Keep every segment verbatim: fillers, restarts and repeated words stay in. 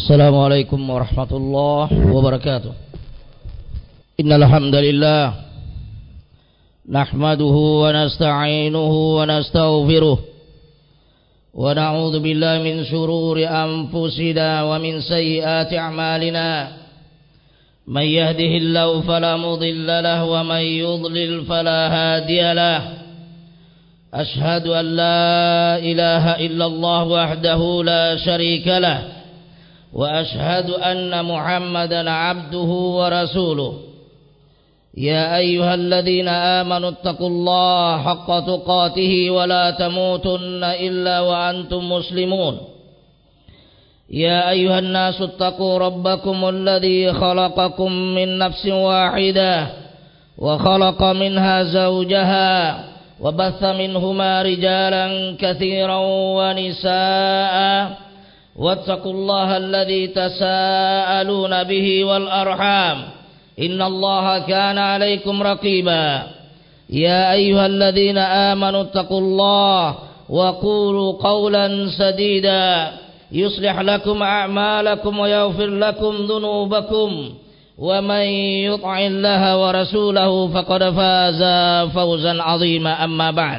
Assalamualaikum warahmatullahi wabarakatuh. Innal hamdalillah nahmaduhu wa nasta'inuhu wa nastaghfiruh wa na'udzu billahi min shururi anfusina wa min sayyiati a'malina. May yahdihillahu fala mudilla lahu wa may yudlil fala hadiya lahu. Ashhadu an la ilaha illallah wahdahu la syarika lahu وأشهد أن محمدا عبده ورسوله يا أيها الذين آمنوا اتقوا الله حق تقاته ولا تموتن إلا وأنتم مسلمون يا أيها الناس اتقوا ربكم الذي خلقكم من نفس واحدة وخلق منها زوجها وبث منهما رجالا كثيرا ونساء واتقوا الله الذي تساءلون به والأرحام إن الله كان عليكم رقيبا يا أيها الذين آمنوا اتقوا الله وقولوا قولا سديدا يصلح لكم أعمالكم ويغفر لكم ذنوبكم ومن يطع الله ورسوله فقد فاز فوزا عظيما أما بعد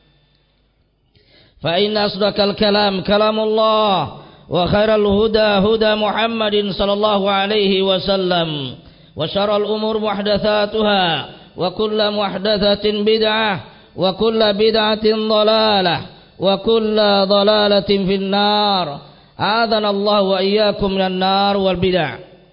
فإن أصدق الكلام كلام الله وخير الهدى هدى محمد صلى الله عليه وسلم وشر الأمور محدثاتها وكل محدثة بدعة وكل بدعة ضلالة وكل ضلالة في النار أعاذنا الله وإياكم من النار والبدع.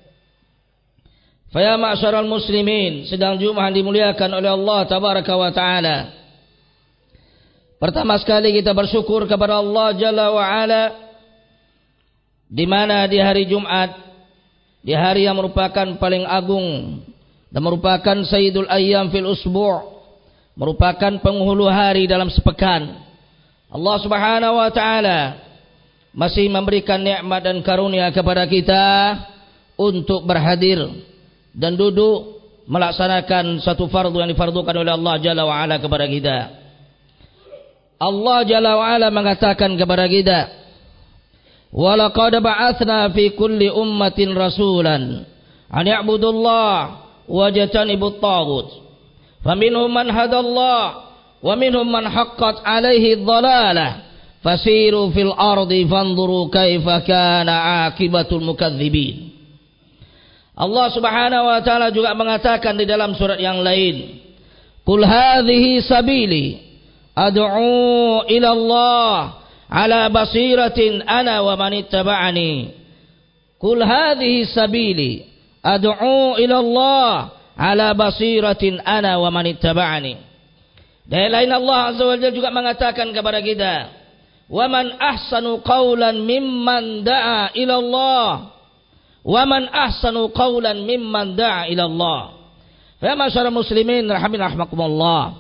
Faya ma'syaral muslimin, sedang Jumat dimuliakan oleh Allah tabaraka wa taala. Pertama sekali kita bersyukur kepada Allah Jalla wa Ala, di mana di hari Jumat, di hari yang merupakan paling agung dan merupakan sayyidul ayyam fil usbu', merupakan penghulu hari dalam sepekan, Allah Subhanahu wa taala masih memberikan nikmat dan karunia kepada kita untuk berhadir dan duduk melaksanakan satu fardu yang difardukan oleh Allah Jalla wa Ala kepada kita. Allah Jalla wa Ala mengatakan kepada kita, وَلَقَدْ بَعَثْنَا فِي كُلِّ أُمَّةٍ رَسُولًا أَنِ اعْبُدُوا اللَّهَ وَاجْتَنِبُوا الطَّاغُوتَ فَمِنْهُمْ مَنْ هَدَى اللَّهُ وَمِنْهُمْ مَنْ حَقَّتْ عَلَيْهِ الضَّلَالَةُ فَسِيرُوا فِي الْأَرْضِ فَانظُرُوا كَيْفَ كَانَ عَاقِبَةُ الْمُكَذِّبِينَ. Allah Subhanahu wa taala juga mengatakan di dalam surat yang lain, "Qul hadhihi sabili ad'u ila Allah ala basiratin ana wa man ittaba'ani." Qul hadhihi sabili ad'u ila Allah ala basiratin ana wa man ittaba'ani. Dan lain Allah Azza wa Jalla juga mengatakan kepada kita, "Wa man ahsanu qawlan mimman da'a ila Allah wa man ahsanu qawlan mimman da'a ila Allah." Ya masyarakat muslimin rahimin rahmakumullah,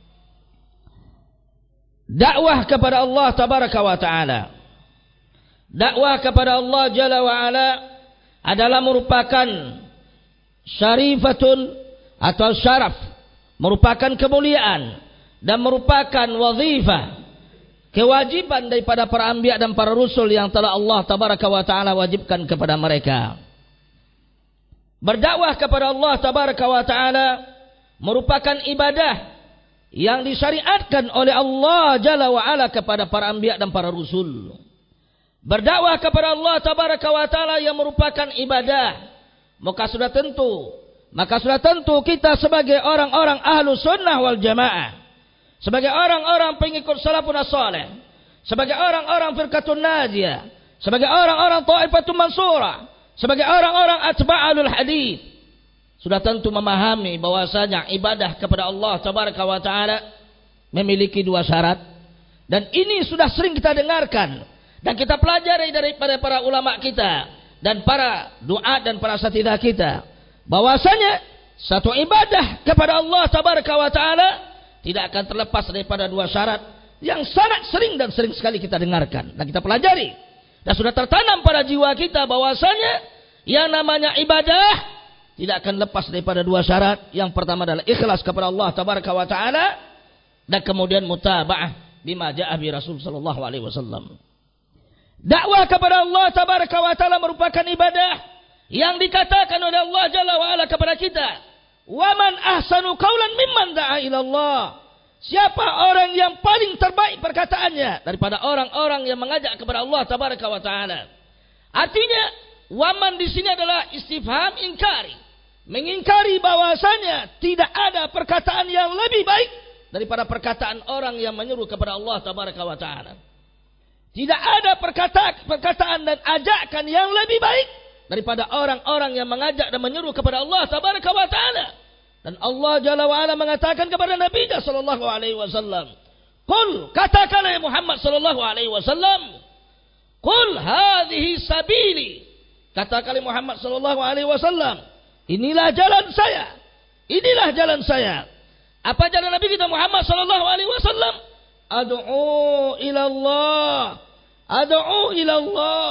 dakwah kepada Allah tabaraka wa taala, dakwah kepada Allah Jalla wa Ala adalah merupakan syarifatun atau syaraf, merupakan kemuliaan dan merupakan wazifah, kewajiban daripada para anbiya dan para rasul yang telah Allah tabaraka wa taala wajibkan kepada mereka. Berdakwah kepada Allah tabaraka wa taala merupakan ibadah yang disyariatkan oleh Allah Jalla wa Ala kepada para anbiya dan para rasul. Berdakwah kepada Allah tabaraka wa taala yang merupakan ibadah, maka sudah tentu, maka sudah tentu kita sebagai orang-orang ahlu sunnah wal jamaah, sebagai orang-orang pengikut salafun salih, sebagai orang-orang firqatun najiyah, sebagai orang-orang thaifatun mansurah, sebagai orang-orang atba'alul hadits, sudah tentu memahami bahwasanya ibadah kepada Allah tabaraka wa taala memiliki dua syarat, dan ini sudah sering kita dengarkan dan kita pelajari daripada para ulama kita dan para duat dan para asatidzah kita, bahwasanya satu ibadah kepada Allah tabaraka wa taala tidak akan terlepas daripada dua syarat yang sangat sering dan sering sekali kita dengarkan dan kita pelajari, dan sudah tertanam pada jiwa kita bahwasanya yang namanya ibadah tidak akan lepas daripada dua syarat. Yang pertama adalah ikhlas kepada Allah tabaraka wa taala, dan kemudian mutaba'ah bima ja'a bi Rasul sallallahu alaihi wasallam. Dakwah kepada Allah tabaraka wa taala merupakan yang dikatakan oleh Allah Jalla wa Ala kepada kita, "Wa man ahsanu qawlan mimman da'a ila Allah." Siapa orang yang paling terbaik perkataannya daripada orang-orang yang mengajak kepada Allah Tabaraka wa Taala. Artinya, waman di sini adalah istifham ingkari, mengingkari bahwasanya tidak ada perkataan yang lebih baik daripada perkataan orang yang menyeru kepada Allah Tabaraka wa Taala. Tidak ada perkataan, perkataan dan ajakan yang lebih baik daripada orang-orang yang mengajak dan menyeru kepada Allah Tabaraka wa Taala. Dan Allah Jalla wa Ala mengatakan kepada Nabi sallallahu alaihi wasallam, "Qul," katakanlah ya Muhammad sallallahu alaihi wasallam, "Qul hadhihi sabili." Katakanlah Muhammad sallallahu alaihi wasallam, inilah jalan saya. Inilah jalan saya. Apa jalan Nabi kita Muhammad sallallahu alaihi wasallam? Ad'u ila Allah. Ad'u ila Allah.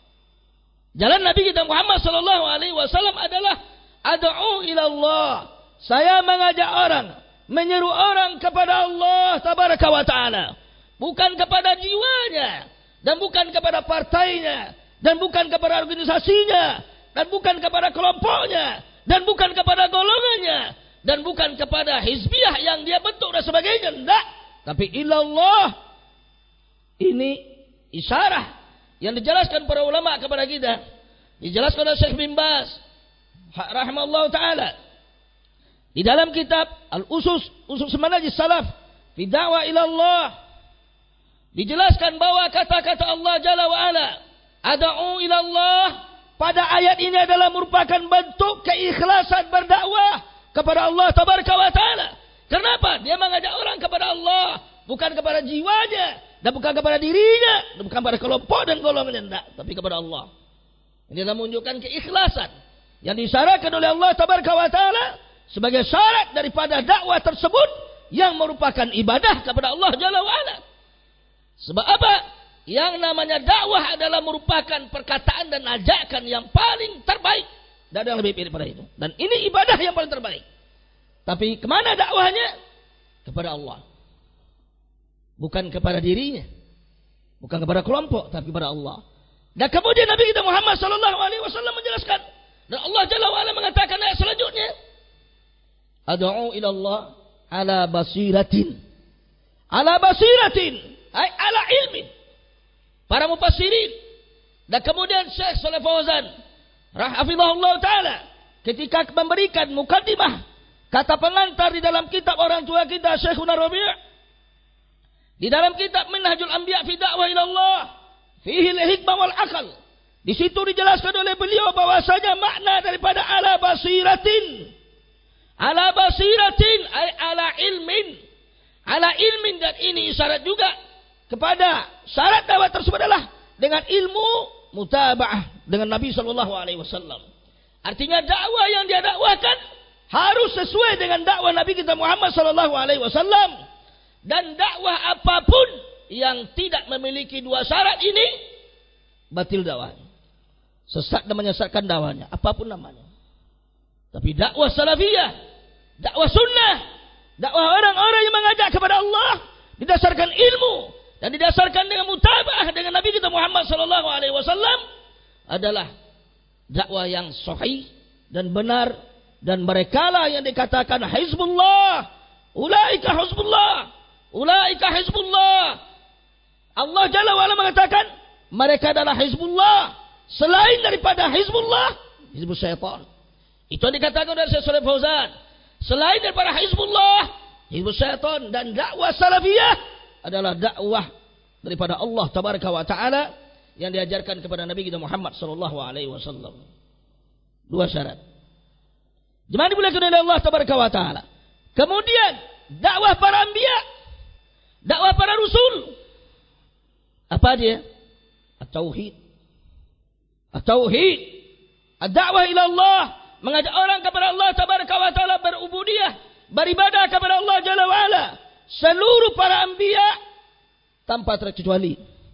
Jalan Nabi kita Muhammad sallallahu alaihi wasallam adalah ad'u ila Allah. Saya mengajak orang, menyeru orang kepada Allah Tabaraka wa Ta'ala. Bukan kepada jiwanya, dan bukan kepada partainya, dan bukan kepada organisasinya, dan bukan kepada kelompoknya, dan bukan kepada golongannya, dan bukan kepada hizbiyah yang dia bentuk dan sebagainya. Tidak. Tapi ilallah. Ini isyarah yang dijelaskan para ulama kepada kita. Dijelaskan oleh Syekh bin Baz rahimahullah ta'ala di dalam kitab Al-Usus, Usus Manhajis Salaf fi da'wa ila Allah. Dijelaskan bahwa kata-kata Allah Jalla wa Ala, ad'u ila Allah, pada ayat ini adalah merupakan bentuk keikhlasan berdakwah kepada Allah Tabaraka wa Ta'ala. Kenapa? Dia mengajak orang kepada Allah, bukan kepada jiwanya, dan bukan kepada dirinya, dan bukan kepada kelompok dan golongannya, tidak, tapi kepada Allah. Ini adalah menunjukkan keikhlasan yang disyaratkan oleh Allah Tabaraka wa Ta'ala sebagai syarat daripada dakwah tersebut yang merupakan ibadah kepada Allah Jalla wa Ala. Sebab apa? Yang namanya dakwah adalah merupakan perkataan dan ajakan yang paling terbaik. Dan ada yang lebih baik daripada itu. Dan ini ibadah yang paling terbaik. Tapi kemana dakwahnya? Kepada Allah. Bukan kepada dirinya. Bukan kepada kelompok, tapi kepada Allah. Dan kemudian Nabi kita Muhammad sallallahu alaihi wasallam menjelaskan. Dan Allah Jalla wa Ala mengatakan ayat selanjutnya, ad'u ila Allah ala basiratin. Ala basiratin, ay ala ilmin. Para mufassirin. Dan kemudian Syekh Shalih Fauzan rahimahullah taala ketika memberikan mukaddimah, kata pengantar di dalam kitab orang tua kita Syekhuna Rabi', di dalam kitab Minhajul Anbiya fi Da'wah ila Allah, fihi al-hikmah wal aql. Di situ dijelaskan oleh beliau bahwasanya makna daripada ala basiratin. Ala basiratin ay ala ilmin. Ala ilmin, dan ini isyarat juga kepada syarat dakwah tersebut adalah dengan ilmu mutaba'ah dengan Nabi sallallahu alaihi wasallam. Artinya dakwah yang dia dakwahkan harus sesuai dengan dakwah Nabi kita Muhammad sallallahu alaihi wasallam, dan dakwah apapun yang tidak memiliki dua syarat ini batil dakwahnya. Sesat dan menyesatkan dakwahnya, apapun namanya. Tapi dakwah salafiyah, dakwah sunnah, dakwah orang-orang yang mengajak kepada Allah didasarkan ilmu dan didasarkan dengan mutaba'ah dengan Nabi kita Muhammad sallallahu alaihi wasallam adalah dakwah yang sahih dan benar, dan merekalah yang dikatakan hizbullah, ulaika hizbullah, ulaika hizbullah. Allah Jalla wa Ala mengatakan mereka adalah hizbullah, selain daripada hizbullah, hizbus syaitan. Itu yang dikatakan oleh Syekh Shalih Fauzan. Selain daripada hizbullah, hizbus syaitan, dan dakwah salafiyah adalah dakwah daripada Allah Tabaraka wa Ta'ala yang diajarkan kepada Nabi kita Muhammad sallallahu alaihi wasallam. Dua syarat. Jemaah dimuliakan oleh Allah Tabaraka wa Ta'ala. Kemudian dakwah para anbiya, dakwah para rasul. Apa dia? At-tauhid. At-tauhid. Ad-da'wah ila Allah, mengajak orang kepada Allah Tabaraka wa Ta'ala berubudiyah, beribadah kepada Allah Jalla wa Ala. Seluruh para anbiya tanpa terkecuali,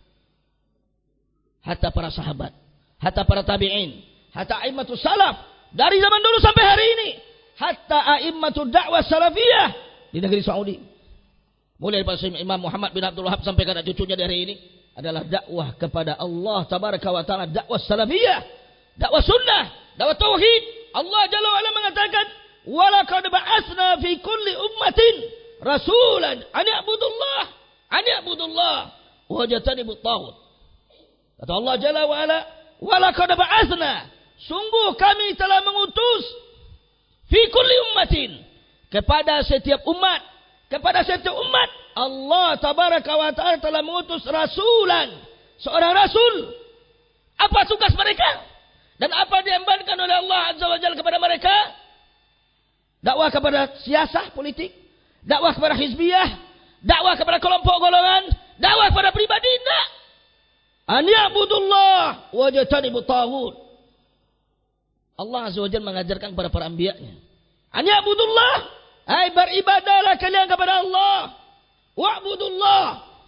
hatta para sahabat, hatta para tabi'in, hatta a'immatus salaf dari zaman dulu sampai hari ini, hatta a'immatud da'wah salafiyah di negeri Saudi, mulai dari Imam Muhammad bin Abdul Wahab sampai kepada cucunya di hari ini, adalah dakwah kepada Allah Tabaraka wa Ta'ala, dakwah salafiyah, dakwah sunnah. dakwah tauhid. Allah Jalla wa Ala mengatakan, "Wa laqad ba'atsna fi kulli ummatin rasulan an ya'budullah, an ya'budullah wa yajtanibut taghut." Kata Allah Jalla wa Ala, "Wa laqad ba'atsna," sungguh kami telah mengutus fi kulli ummatin, kepada setiap umat, kepada setiap umat Allah tabaraka wa ta'ala telah mengutus rasulan, seorang rasul. Apa tugas mereka? Dan apa diembankan oleh Allah Azza wa Jalla kepada mereka? Dakwah kepada siasah politik, dakwah kepada hizbiyah, dakwah kepada kelompok golongan, dakwah kepada pribadi, tidak. An ya'budullah wa yajtanibut taghut. Allah Azza wa Jalla mengajarkan kepada para anbiya-Nya, an ya'budullah, ai beribadahlah kalian kepada Allah. Wa'budullah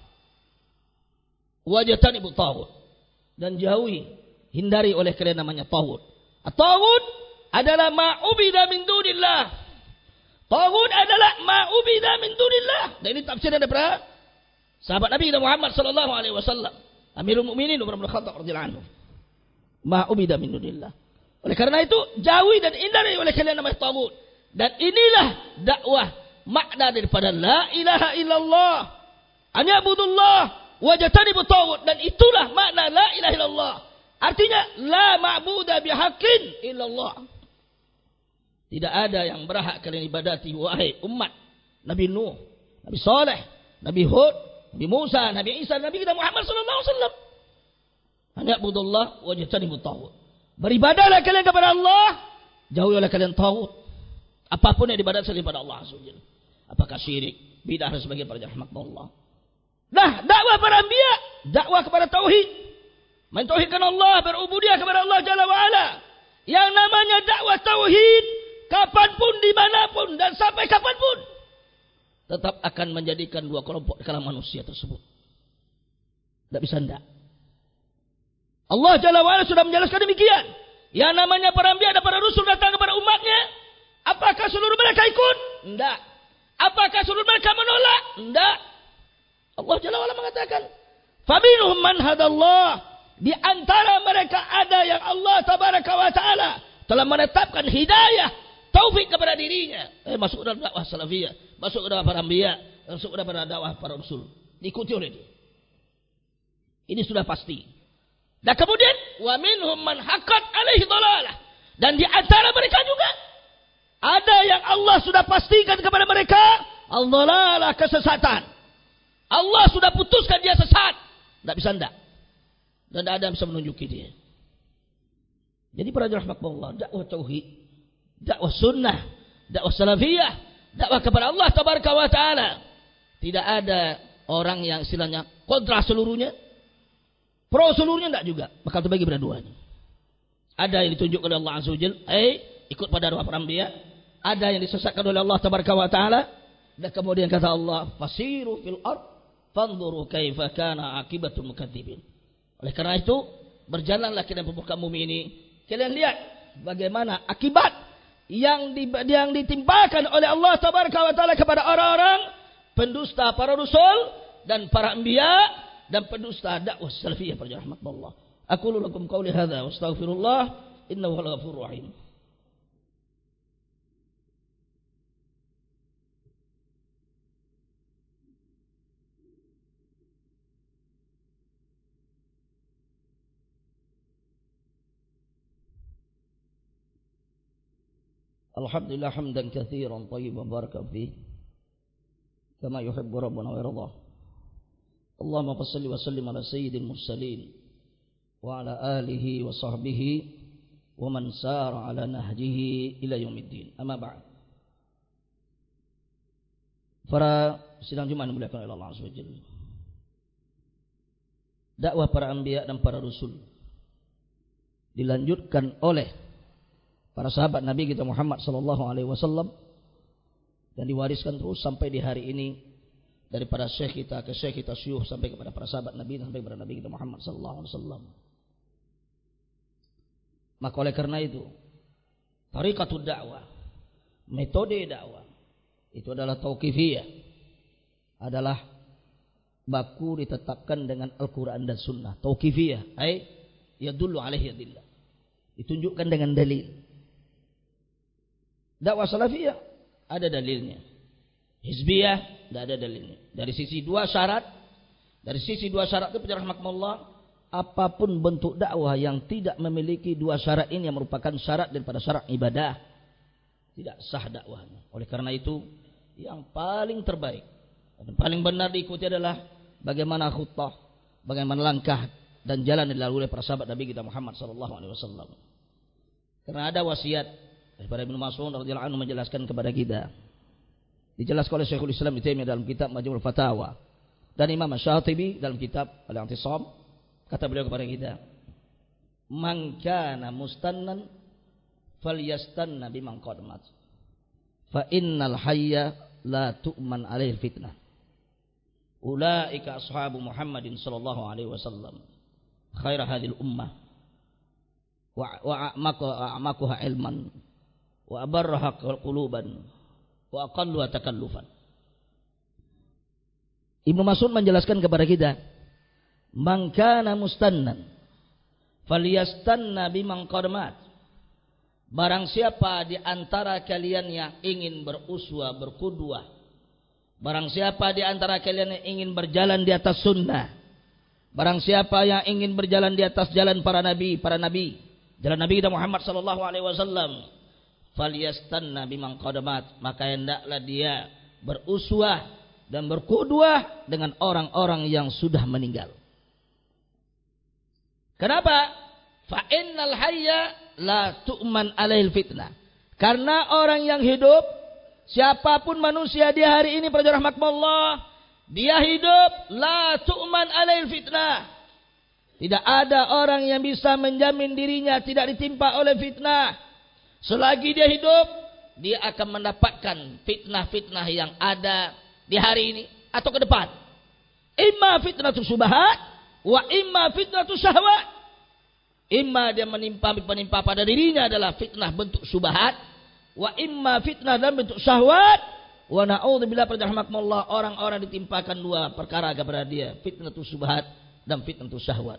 wajtanibut taghut, dan jauhi, hindari oleh kalian namanya taghut. At-taghut adalah ma'ubida min dunillah. Taghut adalah ma'ubida min dunillah. Dan ini tafsiran daripada sahabat Nabi kita Muhammad sallallahu alaihi wasallam, Amirul Mukminin Umar bin Khattab radhiyallahu anhu. Ma'ubida min dunillah. Oleh karena itu jauhi dan hindari oleh kalian namanya taghut. Dan inilah dakwah, makna daripada la ilaha illallah, an ya'budullah wajtanibut taghut, dan itulah makna la ilaha illallah. Artinya la ma'buda bihaqqin illallah. Tidak ada yang berhak kalian ibadati wahai umat Nabi Nuh, Nabi Saleh, Nabi Hud, Nabi Musa, Nabi Isa, Nabi kita Muhammad sallallahu alaihi wasallam. An ya'budullah wajtanibut taghut. Beribadahlah kalian kepada Allah, jauhi oleh kalian taghut. Apapun yang diibadati selain pada Allah Azza wa Jalla. Apakah syirik, bidah dan sebagainya, para rahmatullah. Nah, dakwah para anbiya, dakwah kepada tauhid, mentauhidkan Allah, berubudiyah kepada Allah Jalla wa Ala. Yang namanya dakwah tauhid, kapanpun, dimanapun, dan sampai kapanpun, tetap akan menjadikan dua kelompok di kalangan manusia tersebut. Tidak bisa tidak. Allah Jalla wa Ala sudah menjelaskan demikian. Yang namanya para anbiya dan para rasul datang kepada umatnya, apakah seluruh mereka ikut? Tidak. Apakah seluruh mereka menolak? Tidak. Allah Jalla wa Ala mengatakan, "Faminhum man hadallah." Di antara mereka ada yang Allah tabaraka wa ta'ala telah menetapkan hidayah, taufik kepada dirinya. Eh, masuk dalam dakwah salafiyah, masuk dalam para anbiya, masuk dalam dakwah para rasul. Diikuti oleh dia. Ini sudah pasti. Dan kemudian, "Wa minhum man haqqat alaihi dhalalah." Dan di antara mereka juga ada yang Allah sudah pastikan kepada mereka al-dhalalah, kesesatan. Allah sudah putuskan dia sesat. Tidak bisa tidak. Dan tidak ada yang bisa menunjuki dia. Jadi para rahmatullah, dakwah tauhid, dakwah sunnah, dakwah salafiyah, dakwah kepada Allah tabaraka wa ta'ala. Tidak ada orang yang istilahnya kontra seluruhnya, pro seluruhnya, tidak juga. Bakal terbagi pada duanya. Ada yang ditunjuk oleh Allah Azza wa Jalla, eh, ikut pada dakwah para anbiya. Ada yang disesatkan oleh Allah tabaraka wa ta'ala. Dan kemudian kata Allah, "Fasiru fil ard fanzuru kaifa kana akibatul mukadzibin." Oleh karena itu, berjalanlah kalian di muka bumi ini. Kalian lihat bagaimana akibat yang di, yang ditimpakan oleh Allah tabaraka wa ta'ala kepada orang-orang pendusta para rasul dan para anbiya dan pendusta dakwah salafiyah, para rahmatullah. Aqulu lakum qawli hadza wa astaghfirullah innahu huwal ghafurur rahim. Alhamdulillah hamdan katsiran thayyiban barakan fihi kama yuhibbu rabbuna wa yardah. Allahumma shalli wa sallim ala sayyidil mursalin wa ala alihi wa sahbihi wa man sara ala nahjihi ila yaumiddin. Amma ba'd. Para sidang Jumat dimuliakan oleh Allah Azza wa Jalla. Dakwah para anbiya dan para rasul dilanjutkan oleh para sahabat Nabi kita Muhammad sallallahu alaihi wasallam dan diwariskan terus sampai di hari ini daripada syekh kita ke syekh kita syuyukh sampai kepada para sahabat Nabi dan sampai kepada Nabi kita Muhammad sallallahu alaihi wasallam. Maka oleh karena itu, tariqatud dakwah, metode dakwah itu adalah tauqifiyah, adalah baku ditetapkan dengan Al-Quran dan Sunnah. Tauqifiyah, ay yadullu alaihi adillah. Ditunjukkan dengan dalil. Dakwah salafiyah ada dalilnya. Hizbiyah tidak ada dalilnya. Dari sisi dua syarat, dari sisi dua syarat itu rahmatullah, apapun bentuk dakwah yang tidak memiliki dua syarat ini yang merupakan syarat daripada syarat ibadah, tidak sah dakwahnya. Oleh karena itu, yang paling terbaik dan paling benar diikuti adalah bagaimana khutbah, bagaimana langkah dan jalan yang dilalui oleh para sahabat Nabi kita Muhammad sallallahu alaihi wasallam. Karena ada wasiat daripada Ibnu Mas'ud radhiyallahu anhu menjelaskan kepada kita. Dijelaskan oleh Syekhul Islam Ibnu Taimiyah dalam kitab Majmu'ul Fatawa dan Imam Asy-Syatibi dalam kitab Al-I'tisam, kata beliau kepada kita, "Man kana mustannan falyastanna biman qad mat. Fa innal hayya la tu'man 'alaihi fitnah. Ulaika ashabu Muhammadin sallallahu alaihi wasallam. Khair hadhil ummah wa a'maquha ilman wa abarraha quluban wa aqalluha takallufan." Ibnu Mas'ud menjelaskan kepada kita, "Man kana mustannan falyastanna biman qad mat." Barang siapa di antara kalian yang ingin beruswa, berqudwah, barang siapa di antara kalian yang ingin berjalan di atas sunnah, barang siapa yang ingin berjalan di atas jalan para nabi, para nabi, jalan Nabi kita Muhammad sallallahu alaihi wasallam, falyastanna biman qad mat, maka hendaklah dia beruswah dan berqudwah dengan orang-orang yang sudah meninggal. Kenapa? Fa innal hayya la tu'man alaihil fitnah. Karena orang yang hidup, siapapun manusia di hari ini para rahmatullah, dia hidup la tu'man alaihil fitnah. Tidak ada orang yang bisa menjamin dirinya tidak ditimpa oleh fitnah. Selagi dia hidup, dia akan mendapatkan fitnah-fitnah yang ada di hari ini atau ke depan. Imma fitnatu syubhat wa imma fitnatu syahwat. Imma dia menimpa menimpa pada dirinya adalah fitnah bentuk syubhat, wa imma fitnah dalam bentuk syahwat, wa na'udzubillah rahmatullah, orang-orang ditimpakan dua perkara kepada dia, fitnah syubhat dan fitnah syahwat.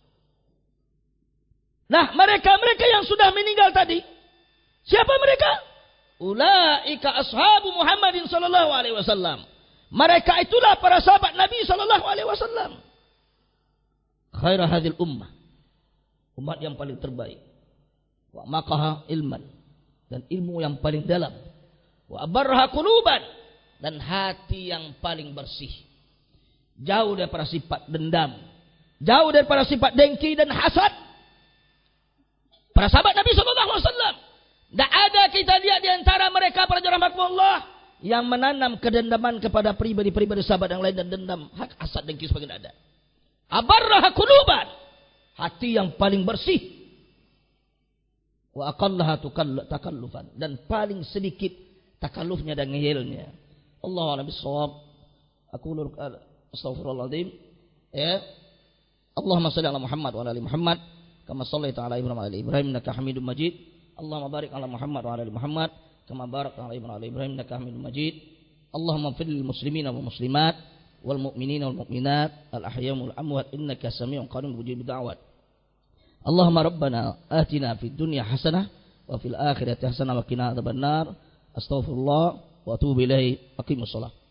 Nah, mereka-mereka yang sudah meninggal tadi, siapa mereka? Ulaika ashabu Muhammadin sallallahu alaihi wasallam. Mereka itulah para sahabat Nabi sallallahu alaihi wasallam. Khair hadhil ummah, umat yang paling terbaik. Wa maqaha ilman, dan ilmu yang paling dalam. Wa abarraha quluban, dan hati yang paling bersih. Jauh daripada sifat dendam, jauh daripada sifat dengki dan hasad. Para sahabat Nabi sallallahu alaihi wasallam, tidak ada kita lihat di antara mereka para rahmatullah yang menanam kedendaman kepada pribadi-pribadi sahabat yang lain dan dendam, hak hasad dengki sebagainya ada. Abarraha quluban, hati yang paling bersih. Wa aqallaha takallufan, dan paling sedikit takallufnya dan ngeyelnya. Allahu a'lam bissawab. Aku astaghfirullahaladzim. Ya. Allahumma shalli ala Muhammad wa ala ali Muhammad kama shallaita ala Ibrahim wa ala ali Ibrahim innaka Hamidum Majid. Allahumma barik ala Muhammad wa ala ali Muhammad kama barakta ala Ibrahim wa ala Ibrahim innaka Hamidum Majid. Allahumma ighfir lil muslimina wal muslimat wal mu'minina wal mu'minat al ahya wal amwat innaka samii'un qarib mujibud da'wat. Allahumma rabbana atina fid dunya hasanah wa fil akhirati hasanah wa qina adzabannar. Astaghfirullah wa atubu ilaihi. Aqimus shalah.